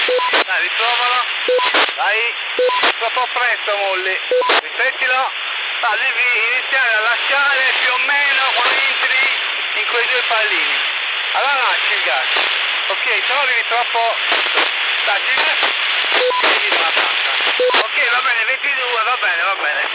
Dai, riprovalo. Dai, troppo presto, Molli. Riflettilo. No, devi iniziare a lasciare più o meno quando entri in quei due pallini. Allora lasci il gas. Ok, se no arrivi troppo. Dai, ci devi una tanta. Ok, va bene, 22, va bene, va bene.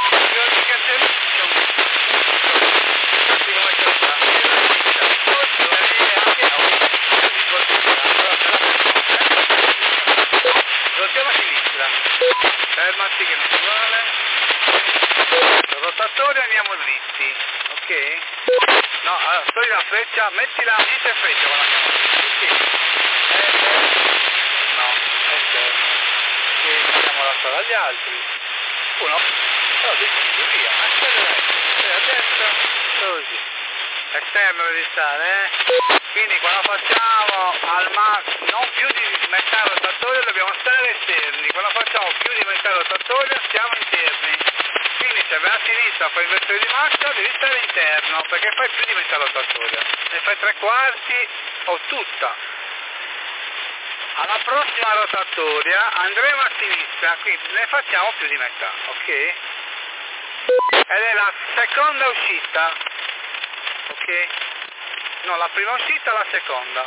Rotiamo a sinistra. Fermati che non si vuole. Rotatorio, andiamo dritti. Ok? No, allora, togli la freccia, mettila, niente freccia quando andiamo dritti. Ok? No, esterno. Ok, andiamo la strada agli altri. Uno, però deciso, via. Accelera a destra, così. Esterno devi stare, Quindi quando facciamo al massimo, non più di metà rotatorio, dobbiamo stare esterni. Quando facciamo più di metà rotatorio, stiamo interni. Quindi se vai a sinistra fai inversione di marcia, devi stare interno, perché fai più di metà rotatoria. Ne fai 3/4 o tutta. Alla prossima rotatoria andremo a sinistra, quindi ne facciamo più di metà, ok? Ed è la seconda uscita, ok? No, la prima uscita, la seconda.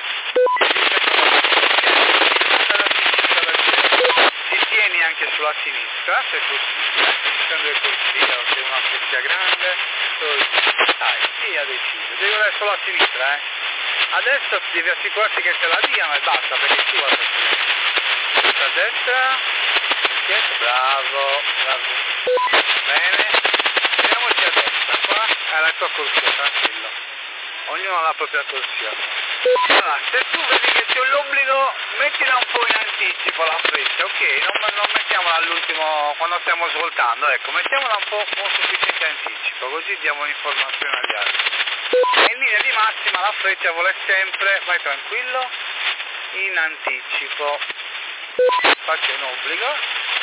Ti tieni anche sulla sinistra, se possibile, prendo il corsia o se una corsia grande, così. Dai, via deciso, devi andare solo a sinistra, Adesso devi assicurarti che te la diano e basta, perché tu vas a sinistra. A destra, bravo, bravo. Bene, tiriamoci a destra, qua è la tua corsia, tranquillo. Ognuno ha la propria corsia. Allora, se tu vedi che c'è l'obbligo, mettila un po' in anticipo la freccia, ok? Non mettiamola all'ultimo quando stiamo svoltando, ecco, mettiamola un po' con sufficiente anticipo, così diamo l'informazione agli altri. E in linea di massima la freccia vuole sempre, vai tranquillo, in anticipo. Faccio un obbligo.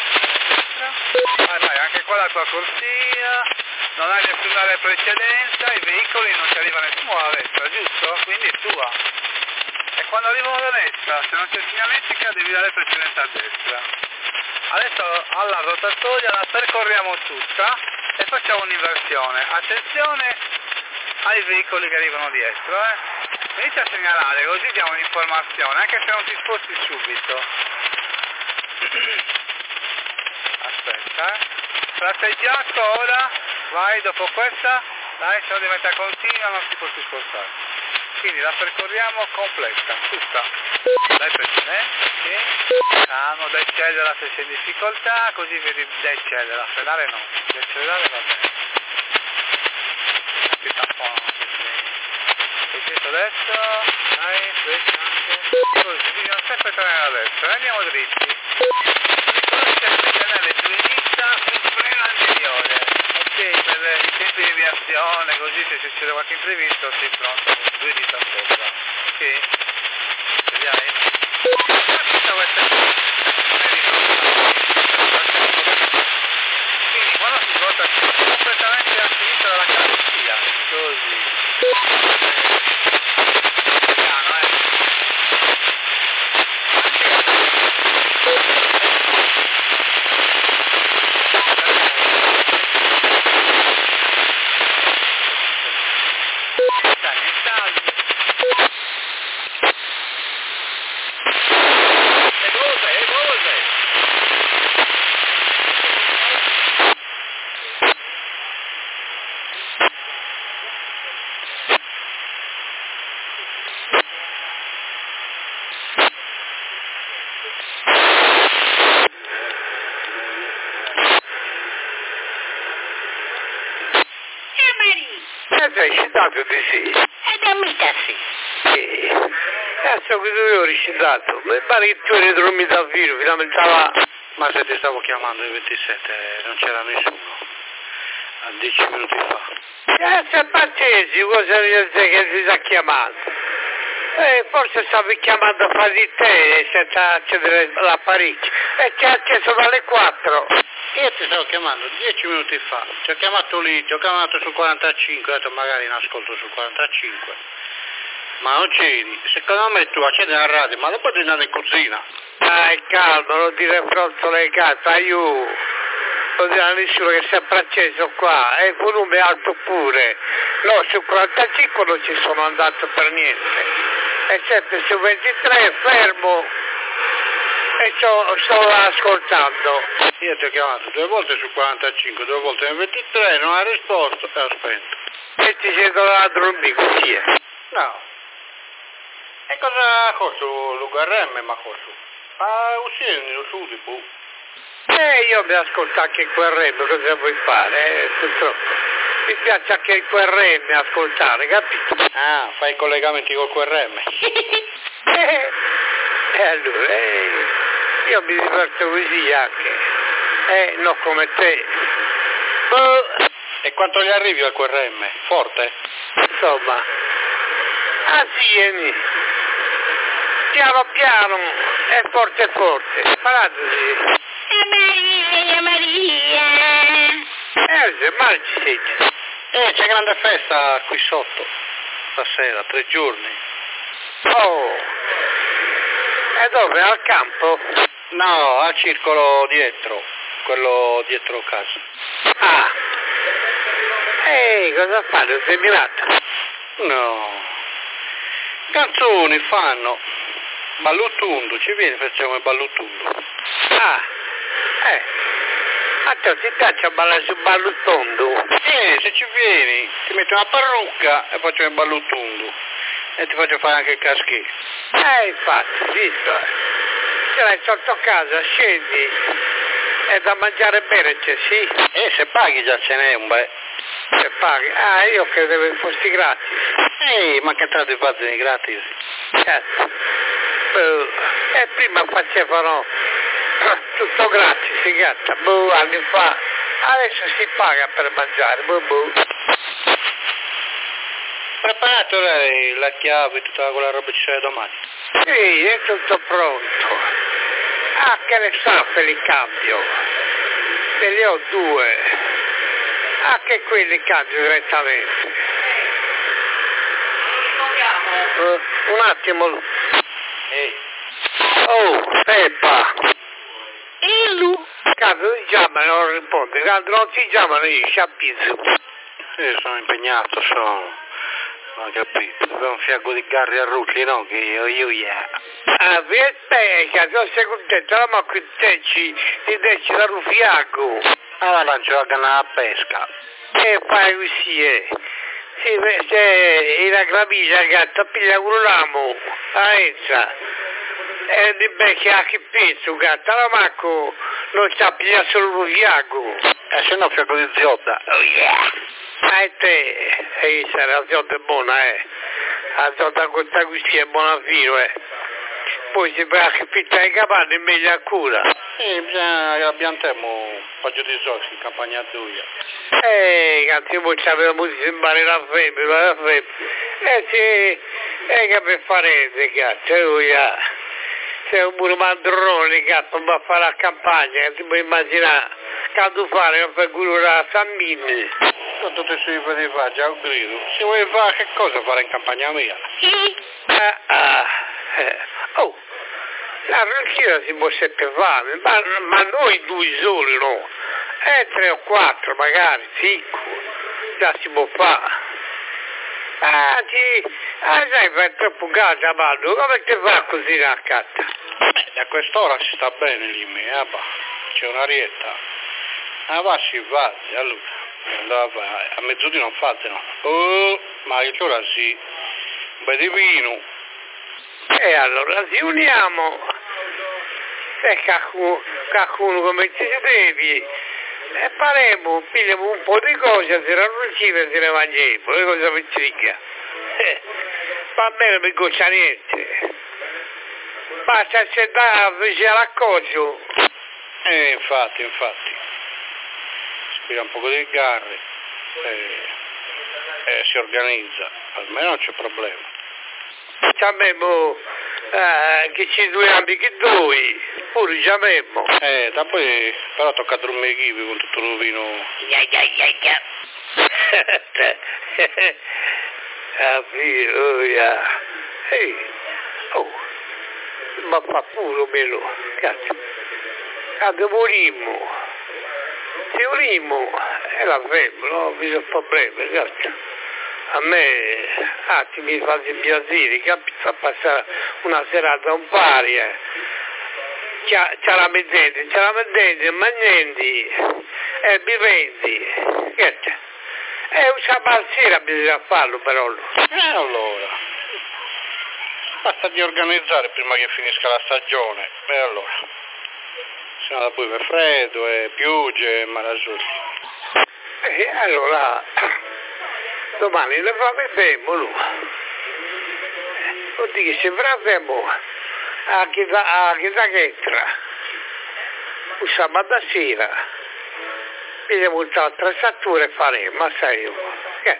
Vai, anche qua la tua corsia. Non hai nessuna precedenza, i veicoli non ci arriva nessuno alla destra, giusto? Quindi è tua. E quando arrivano alla destra, se non c'è segnaletica, devi dare precedenza a destra. Adesso alla rotatoria la percorriamo tutta e facciamo un'inversione. Attenzione ai veicoli che arrivano dietro, Inizia a segnalare, così diamo un'informazione, anche se non ti sposti subito. Aspetta, Tratteggiato ora, vai dopo questa, dai, se no diventa continua non si può più spostare. Quindi la percorriamo completa, tutta. Dai precedente, ok. Calmo, decelera se sei in difficoltà, così vedi, decelera, frenare no, decelerare va bene. Ti tamponano questi. Adesso, dai, freccia anche, così, bisogna sempre tornare alla destra, andiamo dritti. Ricordi sempre di tenere più in vista il freno anteriore, ok, per i tempi di reazione, così se succede qualche imprevisto sei pronto con 2 dita sopra, ok? Vediamo? Tutta questa quindi quando si svolta completamente a sinistra dalla carrozzeria, così. Piano, Sei scitato di sì. E da mica sì. Cazzo che dovevo riscitato. Mi pare che tu eri dormito a vino, mi lamentava. Ma se ti stavo chiamando il 27 non c'era nessuno. A 10 minuti fa. Sei pazzesco, cosa vuol dire che ti sta chiamando? Forse stavi chiamando a fare di te senza accedere all'apparecchio. E ti ha acceso dalle 4. Io ti stavo chiamando 10 minuti fa, ti ho chiamato lì, ti ho chiamato sul 45, ho detto magari in ascolto sul 45, ma non c'eri, secondo me tu accendi la radio, ma dopo devi andare in cucina. Dai, calma, non dire pronto le carte, aiuto. Non dire a nessuno che è sempre acceso qua, e il volume è alto pure. No, su 45 non ci sono andato per niente. E sempre su 23 fermo e sto ascoltando. Io ti ho chiamato 2 volte su 45, 2 volte nel 23, non ha risposto e ho spento. E ti sei dovuto dormire così, No. E cosa costa l'URM, ma costa? Ah, uscire su tipo. Io mi ascolto anche il QRM, cosa vuoi fare? Purtroppo. Mi piace anche il QRM ascoltare, capito? Ah, fai i collegamenti col QRM. E allora, io mi diverto così anche. Non come te. E quanto gli arrivi al QRM? Forte? Insomma. Vieni. Piano piano e forte forte. Parandosi. Maria. Ma ci siete. C'è grande festa qui sotto. Stasera, 3 giorni. Oh. E dove? Al campo? No, al circolo dietro. Quello dietro casa. Ah. Cosa fanno? Seminata? No. Canzoni fanno. Ballutundu, ci vieni, facciamo il ballutundu. Ah. A te ti piace ballare su ballutondo? Se ci vieni, ti metto una parrucca e faccio il ballutundu. E ti faccio fare anche il caschetto. Infatti, visto. Ce l'hai sotto casa, scendi. E da mangiare e bere c'è, sì? Se paghi già ce n'è un bel. Se paghi. Io credevo che fossi gratis. Ma che entrate fate gratis? Certo. E prima facevano tutto gratis, gatta. Anni fa. Adesso si paga per mangiare. Preparato lei la chiave e tutta quella roba ci sarà domani? Sì, è tutto pronto. Che le stampe li cambio. Se ne ho 2. Che quelli cambio direttamente. Un attimo. Oh, Peppa. Lu. Quando ti chiamano non risponde. Quando non ti chiamano io ci avviso. Sono impegnato, sono. Non ho capito. Avevo un fianco di Garri a Rucchi, no? Che io. Aspetta, non sei contento, ma qui ti decidi da un fianco. Allora lancio la canna a pesca. E fai così, Sì, se la gramiglia gatta piglia un ramo, entra. E di becchi anche pezzo, gatta, la macco non sta a pigliare solo un fianco. Se no fianco di ziotta. Oh yeah! La ziotta è buona, La ziotta costa così è buona fino, Poi si va anche pittare i capanni, meglio ancora. Bisogna che abbiamo un paio di soldi in campagna a Duia. Canti poi c'avevamo di sembrare la femmina. Sì, che per fare, cazzo, sei un pure mandrone, cazzo, va a fare la campagna, ti puoi immaginare, quando fare, non fai culo la Sammini. Con tutti questi tipi di fare, già ho grido. Se vuoi fare, che cosa fare in campagna mia? Oh, la ranchina si può sempre fare, ma noi 2 soli no, 3 o 4 magari, 5, già si può fare. Sai, fai troppo caldo a ballo, come ti fa così la catta? Da quest'ora si sta bene lì, c'è un'arietta. Va si va, allora, a mezzodì non fate no. Ma che c'ora sì, un bel di vino. E allora ci uniamo, e qualcuno come ci devi, e faremo, pigliamo un po' di cose, si rannunciamo e se ne mangiamo, le cose per dica. Va bene, non mi goccia niente, basta sentare vicino all'accoggio. Infatti, spira un po' di garre e si organizza, almeno non c'è problema. Abbiamo che ci 2 anni che 2, pure ci abbiamo. Poi però tocca dormire kiwi con tutto il vino. ma fa pure meno, cazzo. Quando morimmo, se morimmo, è la febbre, no? Bisogna problemi, cazzo. A me, mi fate i piaceri, capito? A passare una serata un pari, ce la mettete, mangiandi, viventi, che c'è? Un sabato sera bisogna farlo però. Allora, basta di organizzare prima che finisca la stagione, e allora, se no poi per freddo e piogge e malasciuti. Allora, domani le faremo, no? Oddio, se faremo a chissà che entra, un sabato sera. Vediamo un'altra attrezzatura e faremo, ma sai io, che?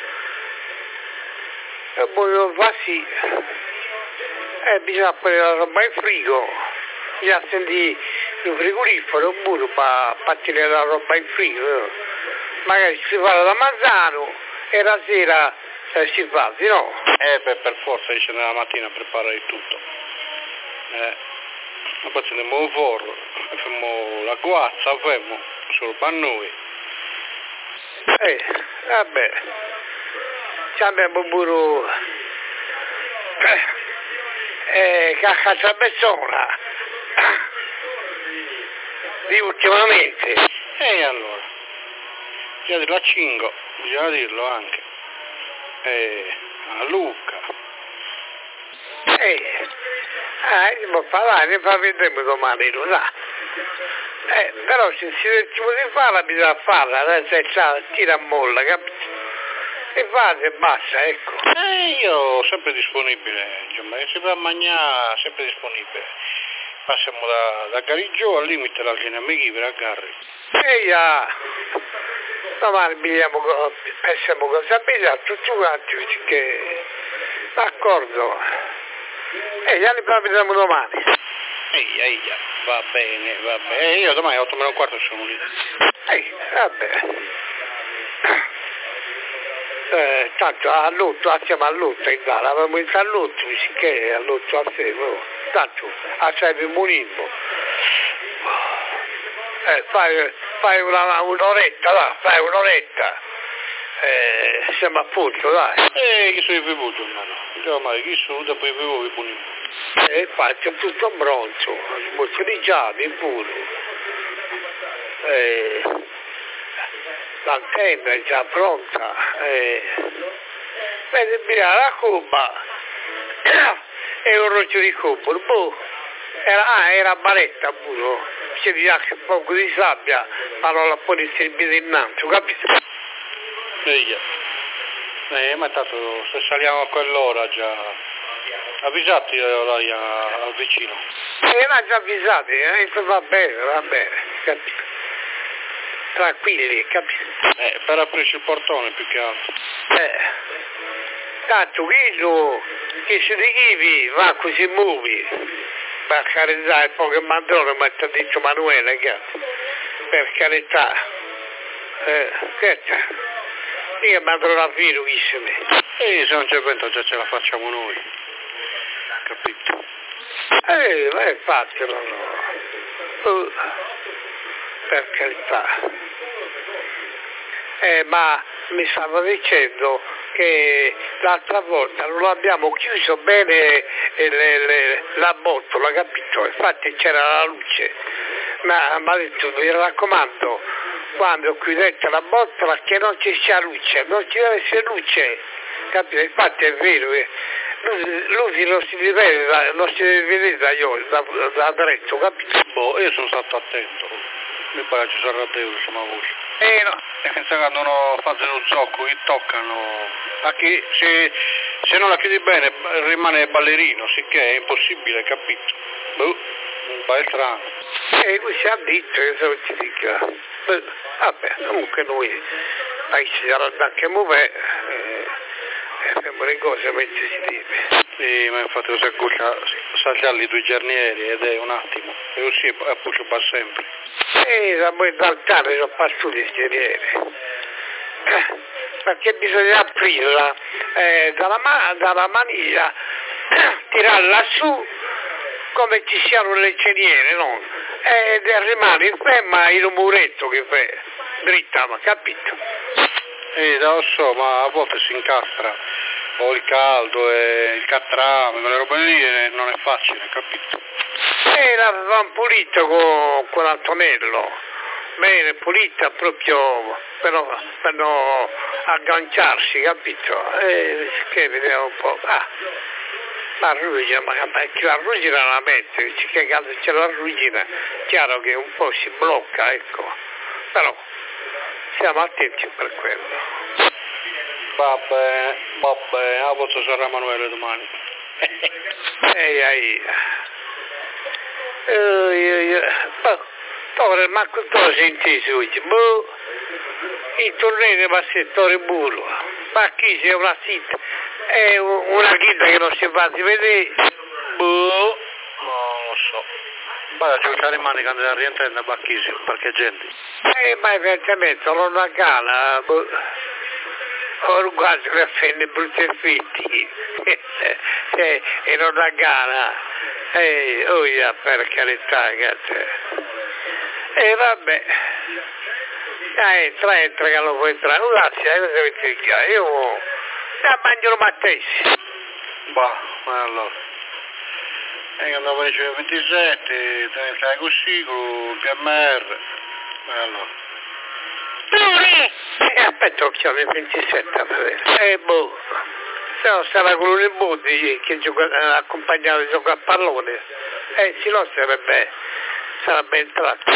E poi lo fa sì, bisogna prendere la roba in frigo, bisogna sentire il frigorifero pure per tenere la roba in frigo, magari si fa da manzano e la sera si fa, sì no? Per forza dice nella mattina preparare tutto, ma poi andiamo al forno, facciamo la guazza, facciamo solo per noi. Vabbè, ci abbiamo pure caccia persona di ultimamente. E allora, bisogna dirlo a Cingo, bisogna dirlo anche a Luca. Ma parlare, ne fa vedere domani, lo sa. Però se si decide di farla bisogna farla, se tira a molla, capito? E fate e basta, ecco. Io sempre disponibile, insomma, se va a mangiare sempre disponibile. Passiamo da Garigio al limite la cena amici per a Garri. Domani pensiamo cosa sapete tutti quanti, che d'accordo. Gli anni parliamo domani. Va bene. Io domani 8 meno un quarto sono lì. Vabbè. Tanto all'otto, siamo all'otto in gara, avevamo iniziato all'otto, che all'otto a 6, tanto a 6 per Monimbo. Fai un'oretta, va, fai un'oretta. Siamo a punto, dai. Chi sono i bevuti, mano? Ormai chi sono, dopo i bevuti Monimbo. Infatti è tutto bronzo, motorizzato pure. L'antenna è già pronta. Vedi la cuba e un roccio di cubo. Era baretta pure. C'è di anche un po' di sabbia, ma non la puoi servire innanzi, capito? Ma tanto se saliamo a quell'ora già avvisati al vicino. Era già avvisati, va bene, capito? Tranquilli, capito? Per aprire il portone più che altro. Tanto quello che si richivi va così muovi per carità poche mandrone, ma ti ha detto Manuele, per carità, che c'è? Io mando la filo, chi se me. Se non c'è vento già ce la facciamo noi, capito? Ma infatti no. Per carità. Ma mi stavo dicendo che l'altra volta non abbiamo chiuso bene la botola, capito? Infatti c'era la luce. Ma mi ha detto, mi raccomando, quando chiudete la botola che non ci sia luce, non ci deve essere luce, capito? Infatti è vero, lui non si deve vedere da dritto, capito? Io sono stato attento, mi pare ci sarà Dio, insomma, voce. No. E pensa che non fanno lo zocco, che toccano, perché se non la chiudi bene rimane ballerino, sicché è impossibile, capito? Un po' strano. Lui ha detto che se non ti dica. Vabbè, comunque noi ci sarà anche muovere e facciamo le cose mentre si deve. Ma infatti lo sa saltarli 2 giornieri ed è un attimo, e così è poi per sempre. Da voi d'altare sono passato ieri. Perché bisogna aprirla dalla maniglia, tirarla su come ci siano le ceniere, no? Ed rimane ferma in un muretto che fa dritta, ma capito? Lo so, ma a volte si incastra, o il caldo e il catrame, quelle robe lì non è facile, capito? L'avevamo pulito con l'Antonello, bene pulita proprio per non agganciarsi, capito? Che vediamo un po', la ruggine, ma la ruggine la mette, che quando c'è la ruggine, chiaro che un po' si blocca, ecco, però siamo attenti per quello. Va bene, a voce sarà Emanuele domani. Ma cosa senti oggi? Il torneo va a settore burro, ma chi c'è una città? È una chiesa che non si fa di vedere. Non lo so. Vai a giocare in mani quando rientra da Bacchisi, perché gente. Ma evidentemente non ha gana. Ho guardato che fenne brutti fitti. E non ha gana. Per carità, ragazzi. Vabbè. Entra che lo puoi entrare. Grazie, io mangio lo mattessi. Bah, allora. Quando aparece il 27, stai così con il PMR. Allora. Aspetta, lo chiamo il 27 a vedere. Se no sarà quello di Bodi che accompagnato di giocare a pallone. Se no sarebbe entrato.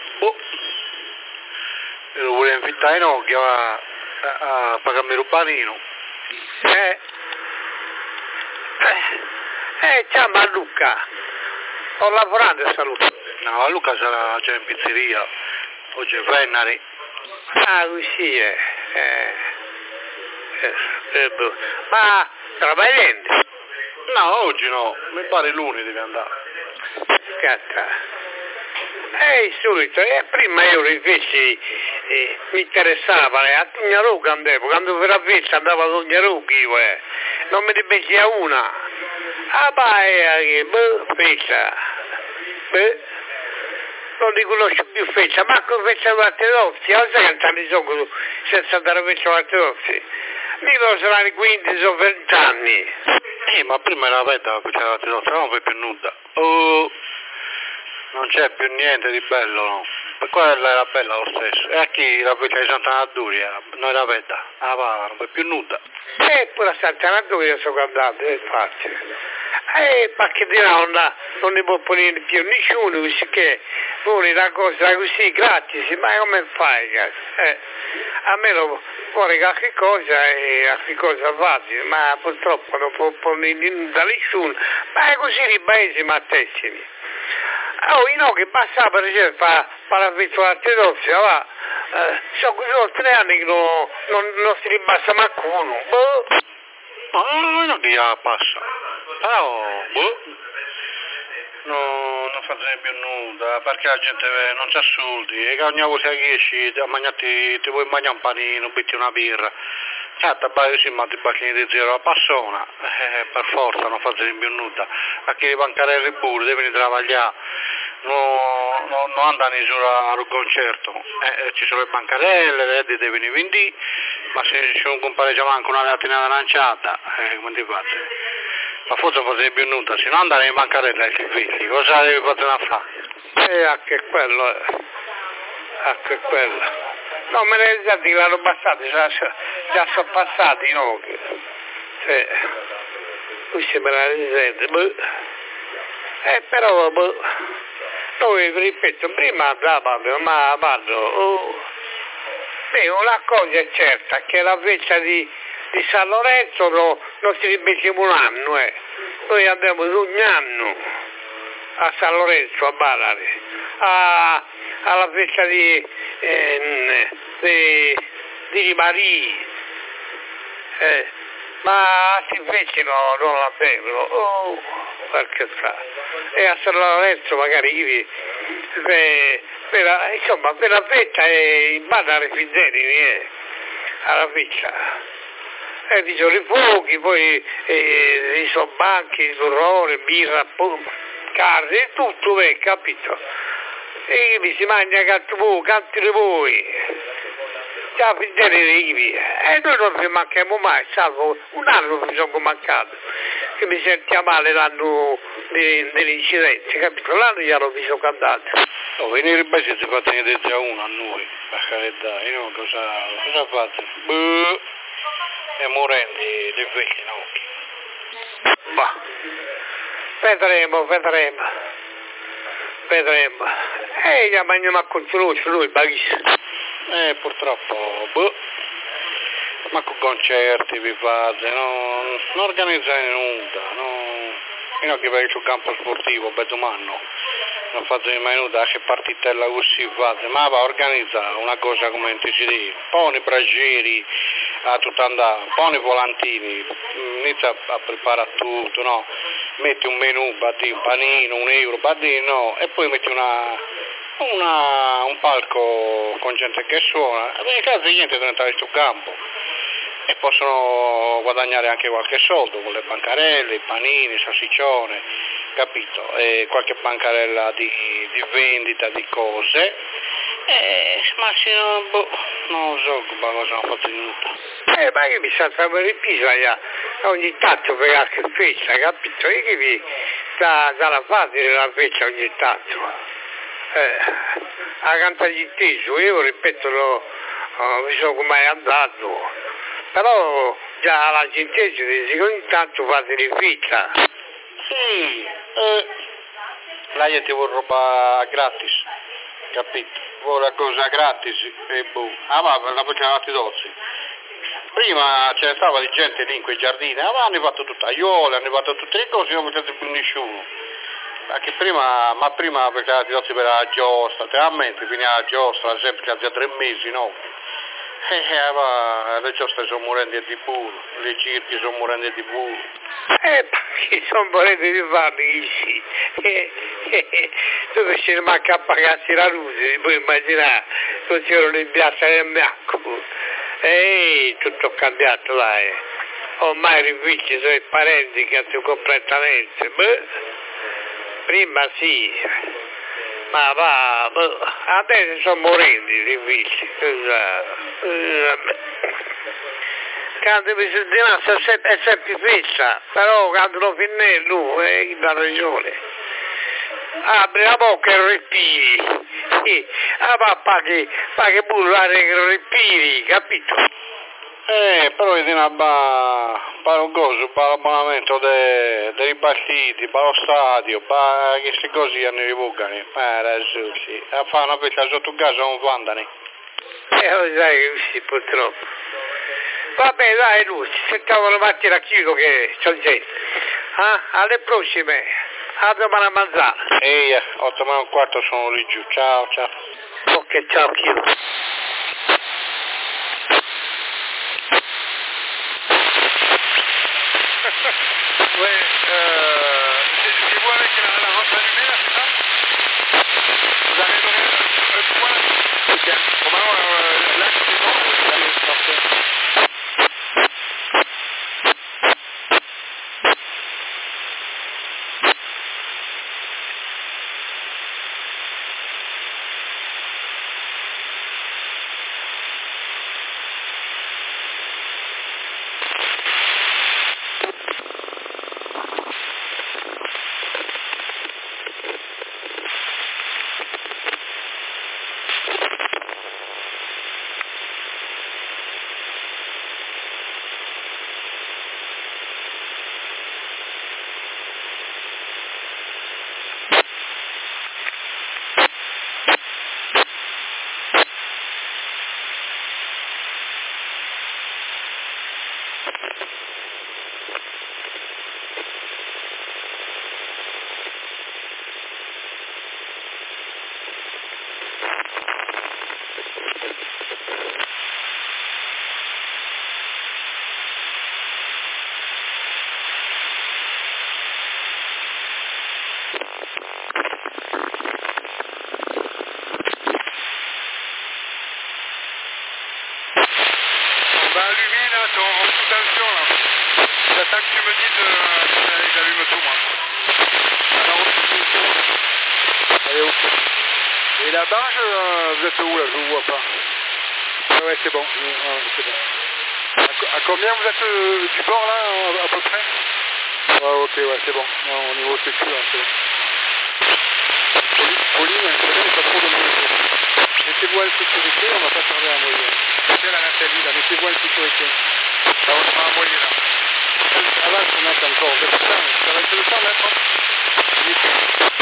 Io lo volevo invittare in occhio a pagarmi il rubanino. Ciao a Luca. Sto lavorando a salute. No, a Luca sarà già in pizzeria. Oggi è Fennari. Così è. Ma stavai dentro? No, oggi no. Mi pare lunedì deve andare. Scatta. Il solito, prima io invece mi interessava, a Tugnaruga andavo, quando per la festa andavo a Tugnaruga io, non me ne beccia una. Festa, non li conosco più festa, manco festa ortodossi, non sai quanti anni sono senza andare a festa ortodossi? Dico saranno 15 o 20 anni. Ma prima era aperta la festa ortodossi, non fai più nulla. Non c'è più niente di bello, no? Per quella era bella lo stesso. E a chi la festa di Sant'Anaduria, noi la veda, non fai più nulla. Pure a Sant'Anaduria sto guardando, infatti. Perché di là non ne può ponere più nessuno, che vuole una cosa così gratis, ma come fai? A me lo vuole qualche cosa e qualche cosa facile, ma purtroppo non può ponere da nessuno, ma è così i paesi mattessimi. Io che passava per esempio per la festa ortodossia, va, sono 3 anni che non si ribassa qualcuno. No, non che passa. Però, non fa più nulla, perché la gente non c'ha soldi, e che ogni volta che esci ti vuoi mangiare un panino, betti una birra. Certo, sì, ma ti bacchini di zero a persona, per forza non fa più nulla. A chi le bancarelle pure, devono lavorare, non andano in giù al concerto, ci sono le bancarelle, le reddite devono vendere, ma se non compare già manco una latina aranciata, come ti fate? Ma forse non fa più nulla, se non andare in bancarella ai figli, cosa devi continuare a fare? Anche quello, anche quello. No, me ne ricordi l'anno passato, già sono passati, no? Questo me la risente, però, noi, ripeto, prima andavamo, ma vado, una cosa è certa, che la festa di San Lorenzo non si ripetiamo un anno, Noi andiamo ogni anno a San Lorenzo, a Ballari, alla festa di Maria, ma altri feste non la bevono, perché sa. E a San Lorenzo magari per la festa in Ballari Fideli, alla festa. Ci sono i fuochi, poi ci sono banchi, turrone, birra, carne, tutto, capito? E mi si mangia canti di voi. Già e noi non vi manchiamo mai, salvo un anno mi sono mancato, che mi sentia male l'anno dell'incidente, capito? L'anno glielo mi sono cantato. No, venire in base si fa tenere già uno a noi, a carità, io non cosa fate? E morendo di vecchi, no? Ma, vedremo. E già mangiamo a controllo, lui, baghissimo. Purtroppo, ma con concerti vi fate, non organizzate nulla, fino a che vai sul campo sportivo, beh domani non fate mai nulla, che partitella così fate, ma va a organizzare una cosa come si dice, poni braggieri a tutto andare, poni volantini, inizia a preparare tutto, no? Metti un menù, batti un panino, €1, batti no, e poi metti un palco con gente che suona, e in caso di gente deve entrare sul campo e possono guadagnare anche qualche soldo con le bancarelle, i panini, il salsiccione, capito? E qualche bancarella di vendita di cose, ma se no, non so cosa hanno fatto di nulla. Ma io mi sento ripisare ogni tanto per qualche festa, capito? Io che mi dalla fase della festa ogni tanto. A cantare gli inteso, io ripeto, mi sono mai andato, però già alla centesima ogni tanto fate di festa. Sì, la gente vuole roba gratis, capito? Vuole una cosa gratis e boh. Ma la facciamo altri dozzi. Prima ce ne stava di gente lì in quei giardini, ma hanno fatto tutte aiuole, hanno fatto tutte le cose, non facciate più nessuno. Perché prima perché la tirassi per la giostra, realmente finiva la giostra, sempre che hacía 3 mesi, no? Le giostre sono morenti di burro, le circhi sono morenti di burro. Perché sono morenti di farli, sì. Dove ci manca a pagarsi la luce, puoi immaginare, non c'erano in piazza del bianco. Tutto cambiato là, Ormai i figli sono i parenti che hanno completamente, prima sì, ma adesso sono morenti i figli, quando mi si dice è sempre fissa, però quando lo finì lui, ha ragione, apri la bocca e respiri, sì, paghi bullare che respiri, capito? Però io dico, per un coso, per l'abbonamento dei partiti, per lo stadio, per queste cose hanno rivocano, adesso sì, a fare una festa sotto casa non vandano. Lo sai, sì, purtroppo. Vabbè, dai, Luci, sentiamo la mattina a Chico che c'è gente. Alle prossime, a domani a mangiare. 8:15 sono lì giù, ciao. Ok, ciao Chico. C'est vous avec la robe allumée là, c'est ça? Vous avez donné le point? Ok. Bon maintenant, là c'est bon, c'est parfait. J'attends que tu me dises, j'allume tout moi. Alors, Et la barge, vous êtes où là? Je vous vois pas. Ouais, c'est bon. C'est bon. À combien vous êtes du bord là, à peu près? Ouais, ok, ouais, c'est bon. Au niveau sécu, là, c'est bon. Pauline, vous savez, n'est pas trop de monde. Mettez-vous à la sécurité, on va pas tarder à envoyer. C'est la Nathalie, là, mettez-vous à la sécurité. Là, on va envoyer là. Ah là, je peux mettre encore. Ça va être le temps, maître.